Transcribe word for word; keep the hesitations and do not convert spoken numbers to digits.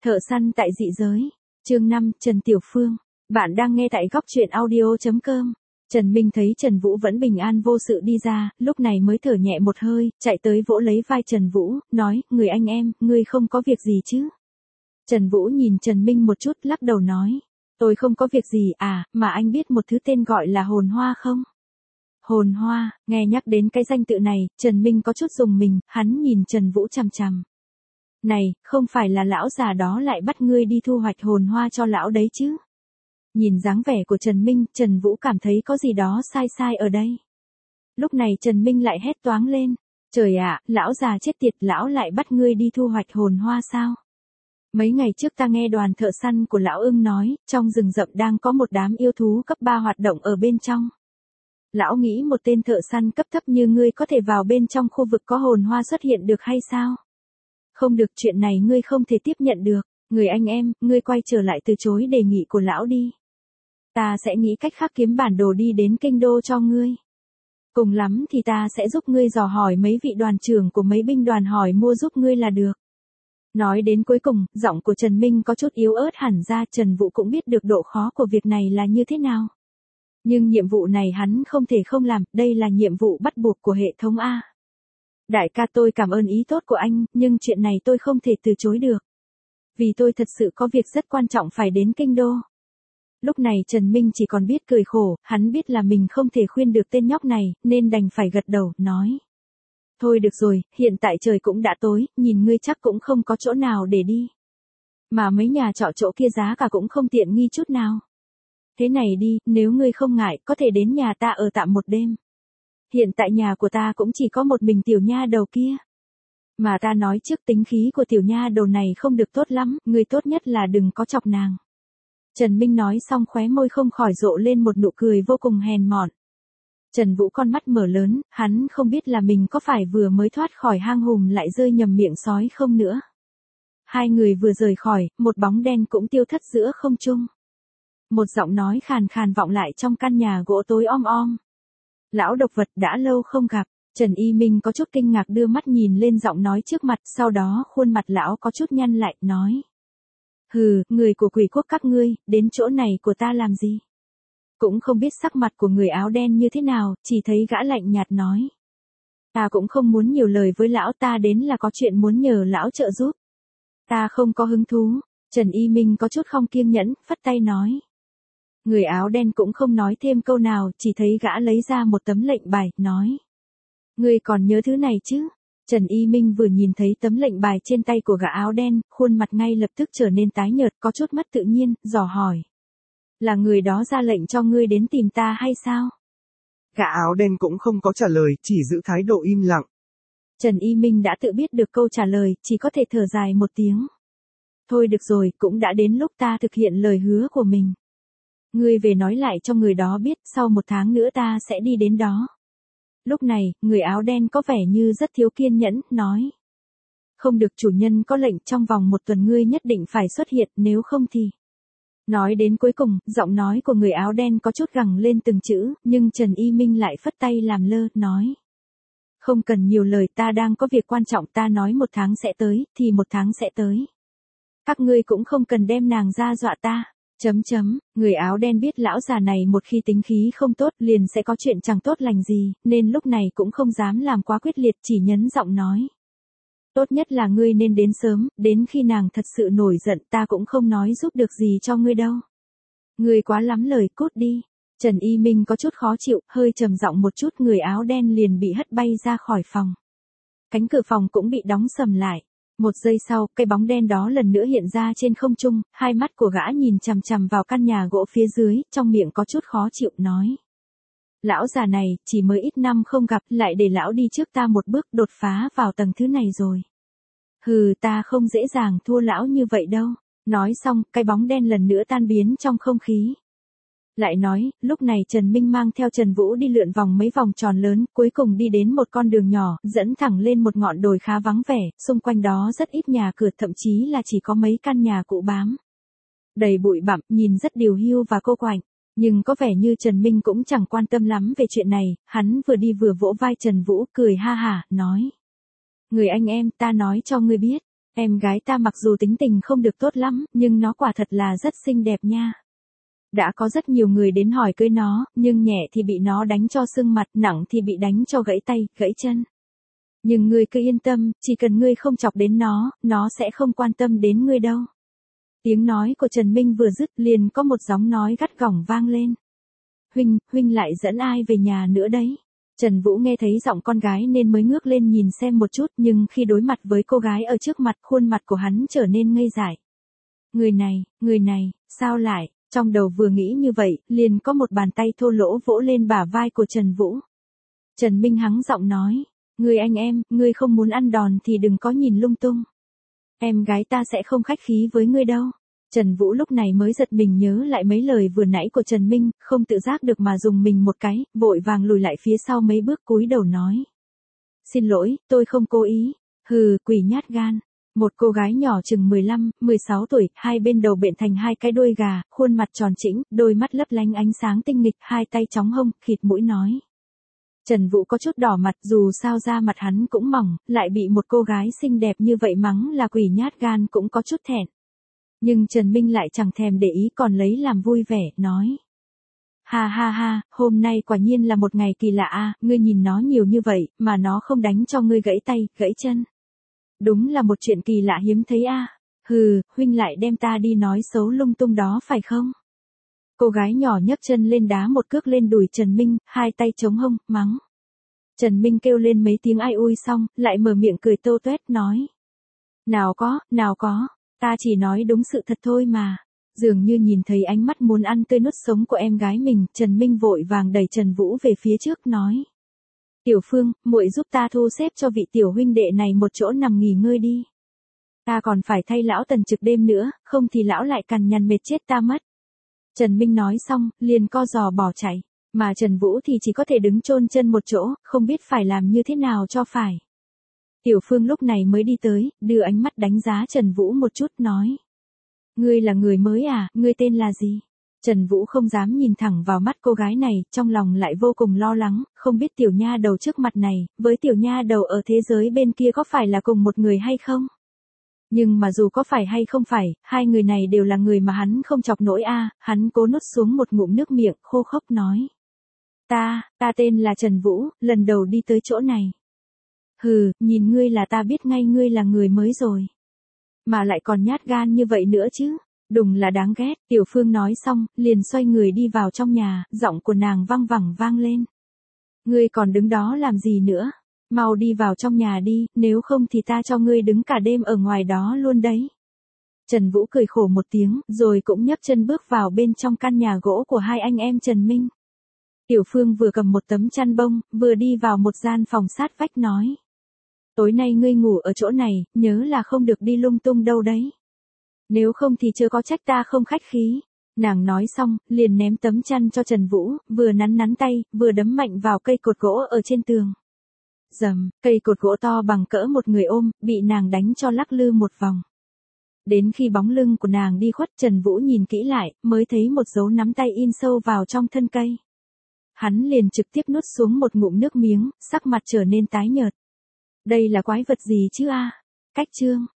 Thợ săn tại dị giới. Chương năm, Trần Tiểu Phương. Bạn đang nghe tại góc truyện audio chấm com. Trần Minh thấy Trần Vũ vẫn bình an vô sự đi ra, lúc này mới thở nhẹ một hơi, chạy tới vỗ lấy vai Trần Vũ, nói, người anh em, ngươi không có việc gì chứ? Trần Vũ nhìn Trần Minh một chút, lắc đầu nói, tôi không có việc gì à, mà anh biết một thứ tên gọi là hồn hoa không? Hồn hoa, nghe nhắc đến cái danh tự này, Trần Minh có chút rùng mình, hắn nhìn Trần Vũ chằm chằm. Này, không phải là lão già đó lại bắt ngươi đi thu hoạch hồn hoa cho lão đấy chứ? Nhìn dáng vẻ của Trần Minh, Trần Vũ cảm thấy có gì đó sai sai ở đây. Lúc này Trần Minh lại hét toáng lên. Trời ạ, lão già chết tiệt, lão lại bắt ngươi đi thu hoạch hồn hoa sao? Mấy ngày trước ta nghe đoàn thợ săn của lão ưng nói, trong rừng rậm đang có một đám yêu thú cấp ba hoạt động ở bên trong. Lão nghĩ một tên thợ săn cấp thấp như ngươi có thể vào bên trong khu vực có hồn hoa xuất hiện được hay sao? Không được, chuyện này ngươi không thể tiếp nhận được. Người anh em, ngươi quay trở lại từ chối đề nghị của lão đi. Ta sẽ nghĩ cách khác kiếm bản đồ đi đến kinh đô cho ngươi. Cùng lắm thì ta sẽ giúp ngươi dò hỏi mấy vị đoàn trưởng của mấy binh đoàn hỏi mua giúp ngươi là được. Nói đến cuối cùng, giọng của Trần Minh có chút yếu ớt hẳn ra. Trần Vũ cũng biết được độ khó của việc này là như thế nào. Nhưng nhiệm vụ này hắn không thể không làm, đây là nhiệm vụ bắt buộc của hệ thống A. Đại ca, tôi cảm ơn ý tốt của anh, nhưng chuyện này tôi không thể từ chối được. Vì tôi thật sự có việc rất quan trọng phải đến kinh đô. Lúc này Trần Minh chỉ còn biết cười khổ, hắn biết là mình không thể khuyên được tên nhóc này, nên đành phải gật đầu, nói. Thôi được rồi, hiện tại trời cũng đã tối, nhìn ngươi chắc cũng không có chỗ nào để đi. Mà mấy nhà trọ chỗ kia giá cả cũng không tiện nghi chút nào. Thế này đi, nếu ngươi không ngại, có thể đến nhà ta ở tạm một đêm. Hiện tại nhà của ta cũng chỉ có một mình tiểu nha đầu kia. Mà ta nói trước, tính khí của tiểu nha đầu này không được tốt lắm, ngươi tốt nhất là đừng có chọc nàng. Trần Minh nói xong khóe môi không khỏi rộ lên một nụ cười vô cùng hèn mọn. Trần Vũ con mắt mở lớn, hắn không biết là mình có phải vừa mới thoát khỏi hang hùm lại rơi nhầm miệng sói không nữa. Hai người vừa rời khỏi, một bóng đen cũng tiêu thất giữa không trung. Một giọng nói khàn khàn vọng lại trong căn nhà gỗ tối om om. Lão độc vật, đã lâu không gặp. Trần Y Minh có chút kinh ngạc đưa mắt nhìn lên giọng nói trước mặt, sau đó khuôn mặt lão có chút nhăn lại, nói. Hừ, người của quỷ quốc các ngươi, đến chỗ này của ta làm gì? Cũng không biết sắc mặt của người áo đen như thế nào, chỉ thấy gã lạnh nhạt nói. Ta cũng không muốn nhiều lời với lão, ta đến là có chuyện muốn nhờ lão trợ giúp. Ta không có hứng thú. Trần Y Minh có chút không kiên nhẫn, phất tay nói. Người áo đen cũng không nói thêm câu nào, chỉ thấy gã lấy ra một tấm lệnh bài, nói. Ngươi còn nhớ thứ này chứ? Trần Y Minh vừa nhìn thấy tấm lệnh bài trên tay của gã áo đen, khuôn mặt ngay lập tức trở nên tái nhợt, có chút mất tự nhiên, dò hỏi. Là người đó ra lệnh cho ngươi đến tìm ta hay sao? Gã áo đen cũng không có trả lời, chỉ giữ thái độ im lặng. Trần Y Minh đã tự biết được câu trả lời, chỉ có thể thở dài một tiếng. Thôi được rồi, cũng đã đến lúc ta thực hiện lời hứa của mình. Ngươi về nói lại cho người đó biết, sau một tháng nữa ta sẽ đi đến đó. Lúc này, người áo đen có vẻ như rất thiếu kiên nhẫn, nói. Không được, chủ nhân có lệnh, trong vòng một tuần ngươi nhất định phải xuất hiện, nếu không thì. Nói đến cuối cùng, giọng nói của người áo đen có chút gằn lên từng chữ, nhưng Trần Y Minh lại phất tay làm lơ, nói. Không cần nhiều lời, ta đang có việc quan trọng, ta nói một tháng sẽ tới, thì một tháng sẽ tới. Các ngươi cũng không cần đem nàng ra dọa ta. Chấm chấm, người áo đen biết lão già này một khi tính khí không tốt liền sẽ có chuyện chẳng tốt lành gì, nên lúc này cũng không dám làm quá quyết liệt, chỉ nhấn giọng nói. Tốt nhất là ngươi nên đến sớm, đến khi nàng thật sự nổi giận ta cũng không nói giúp được gì cho ngươi đâu. Ngươi quá lắm lời, cút đi. Trần Y Minh có chút khó chịu, hơi trầm giọng một chút, người áo đen liền bị hất bay ra khỏi phòng. Cánh cửa phòng cũng bị đóng sầm lại. Một giây sau, cái bóng đen đó lần nữa hiện ra trên không trung, hai mắt của gã nhìn chằm chằm vào căn nhà gỗ phía dưới, trong miệng có chút khó chịu, nói. Lão già này, chỉ mới ít năm không gặp, lại để lão đi trước ta một bước đột phá vào tầng thứ này rồi. Hừ, ta không dễ dàng thua lão như vậy đâu. Nói xong, cái bóng đen lần nữa tan biến trong không khí. Lại nói, lúc này Trần Minh mang theo Trần Vũ đi lượn vòng mấy vòng tròn lớn, cuối cùng đi đến một con đường nhỏ, dẫn thẳng lên một ngọn đồi khá vắng vẻ, xung quanh đó rất ít nhà cửa, thậm chí là chỉ có mấy căn nhà cũ bám. Đầy bụi bặm, nhìn rất điều hưu và cô quạnh, nhưng có vẻ như Trần Minh cũng chẳng quan tâm lắm về chuyện này, hắn vừa đi vừa vỗ vai Trần Vũ, cười ha hả, nói. Người anh em, ta nói cho ngươi biết, Em gái ta mặc dù tính tình không được tốt lắm, nhưng nó quả thật là rất xinh đẹp nha. Đã có rất nhiều người đến hỏi cưới nó, nhưng nhẹ thì bị nó đánh cho sưng mặt, nặng thì bị đánh cho gãy tay, gãy chân. Nhưng ngươi cứ yên tâm, chỉ cần ngươi không chọc đến nó, nó sẽ không quan tâm đến ngươi đâu. Tiếng nói của Trần Minh vừa dứt liền có một giọng nói gắt gỏng vang lên. Huynh, huynh lại dẫn ai về nhà nữa đấy? Trần Vũ nghe thấy giọng con gái nên mới ngước lên nhìn xem một chút, nhưng khi đối mặt với cô gái ở trước mặt, khuôn mặt của hắn trở nên ngây dại. Người này, người này, sao lại? Trong đầu vừa nghĩ như vậy, liền có một bàn tay thô lỗ vỗ lên bả vai của Trần Vũ. Trần Minh hắng giọng nói, người anh em, ngươi không muốn ăn đòn thì đừng có nhìn lung tung. Em gái ta sẽ không khách khí với ngươi đâu. Trần Vũ lúc này mới giật mình nhớ lại mấy lời vừa nãy của Trần Minh, không tự giác được mà dùng mình một cái, vội vàng lùi lại phía sau mấy bước cúi đầu nói. Xin lỗi, tôi không cố ý. Hừ, quỷ nhát gan. Một cô gái nhỏ chừng mười lăm, mười sáu tuổi, hai bên đầu bện thành hai cái đuôi gà, khuôn mặt tròn trĩnh, đôi mắt lấp lánh ánh sáng tinh nghịch, hai tay chóng hông, khịt mũi nói. Trần Vũ có chút đỏ mặt, dù sao da mặt hắn cũng mỏng, lại bị một cô gái xinh đẹp như vậy mắng là quỷ nhát gan cũng có chút thẹn. Nhưng Trần Minh lại chẳng thèm để ý còn lấy làm vui vẻ, nói. Ha ha ha, hôm nay quả nhiên là một ngày kỳ lạ a, ngươi nhìn nó nhiều như vậy, mà nó không đánh cho ngươi gãy tay, gãy chân. Đúng là một chuyện kỳ lạ hiếm thấy a. Hừ, huynh lại đem ta đi nói xấu lung tung đó phải không? Cô gái nhỏ nhấc chân lên đá một cước lên đùi Trần Minh, hai tay chống hông, mắng. Trần Minh kêu lên mấy tiếng ai ui xong, lại mở miệng cười tâu tuét nói. Nào có, nào có, ta chỉ nói đúng sự thật thôi mà. Dường như nhìn thấy ánh mắt muốn ăn tươi nuốt sống của em gái mình, Trần Minh vội vàng đẩy Trần Vũ về phía trước nói. Tiểu Phương, muội giúp ta thu xếp cho vị tiểu huynh đệ này một chỗ nằm nghỉ ngơi đi. Ta còn phải thay lão Tần trực đêm nữa, không thì lão lại cằn nhằn mệt chết ta mất. Trần Minh nói xong, liền co giò bỏ chạy, mà Trần Vũ thì chỉ có thể đứng chôn chân một chỗ, không biết phải làm như thế nào cho phải. Tiểu Phương lúc này mới đi tới, đưa ánh mắt đánh giá Trần Vũ một chút nói. Ngươi là người mới à, ngươi tên là gì? Trần Vũ không dám nhìn thẳng vào mắt cô gái này, trong lòng lại vô cùng lo lắng, không biết tiểu nha đầu trước mặt này, với tiểu nha đầu ở thế giới bên kia có phải là cùng một người hay không? Nhưng mà dù có phải hay không phải, hai người này đều là người mà hắn không chọc nổi a. Hắn cố nuốt xuống một ngụm nước miệng, khô khốc nói. Ta, ta tên là Trần Vũ, lần đầu đi tới chỗ này. Hừ, nhìn ngươi là ta biết ngay ngươi là người mới rồi. Mà lại còn nhát gan như vậy nữa chứ. Đùng là đáng ghét, Tiểu Phương nói xong, liền xoay người đi vào trong nhà, giọng của nàng vang vẳng vang lên. Ngươi còn đứng đó làm gì nữa? Mau đi vào trong nhà đi, nếu không thì ta cho ngươi đứng cả đêm ở ngoài đó luôn đấy. Trần Vũ cười khổ một tiếng, rồi cũng nhấc chân bước vào bên trong căn nhà gỗ của hai anh em Trần Minh. Tiểu Phương vừa cầm một tấm chăn bông, vừa đi vào một gian phòng sát vách nói. Tối nay ngươi ngủ ở chỗ này, nhớ là không được đi lung tung đâu đấy. Nếu không thì chớ có trách ta không khách khí. Nàng nói xong, liền ném tấm chăn cho Trần Vũ, vừa nắn nắn tay, vừa đấm mạnh vào cây cột gỗ ở trên tường. Dầm, cây cột gỗ to bằng cỡ một người ôm, bị nàng đánh cho lắc lư một vòng. Đến khi bóng lưng của nàng đi khuất, Trần Vũ nhìn kỹ lại, mới thấy một dấu nắm tay in sâu vào trong thân cây. Hắn liền trực tiếp nuốt xuống một ngụm nước miếng, sắc mặt trở nên tái nhợt. Đây là quái vật gì chứ a? Cách chương